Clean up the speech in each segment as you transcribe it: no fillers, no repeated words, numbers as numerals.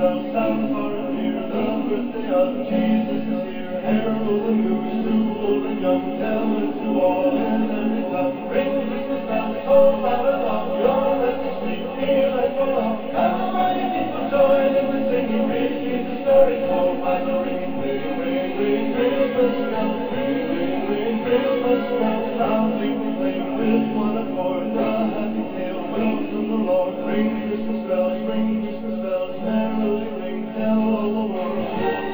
bells sound far and near. The birthday of Jesus is here. Herald the news to old and young. Tell it to all in every tongue. Ring Christmas bells, toll loud and long. Your message sweet, feel and go long. How many people join in the singing? Ring Jesus story told by the ringing. Ring, ring, ring, Christmas bells. Ring, ring, ring, Christmas bells. Loudly proclaim with one accord the happy tale. Welcome the Lord. Ring Christmas bells, merrily ring, tell all the world.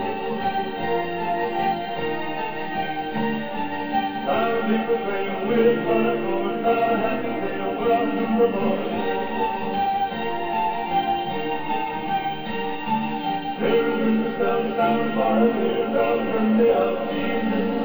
Loudly proclaim with one accord the happy tale. Welcome the Lord. Ring Christmas bells, sound far and near. The birthday of Jesus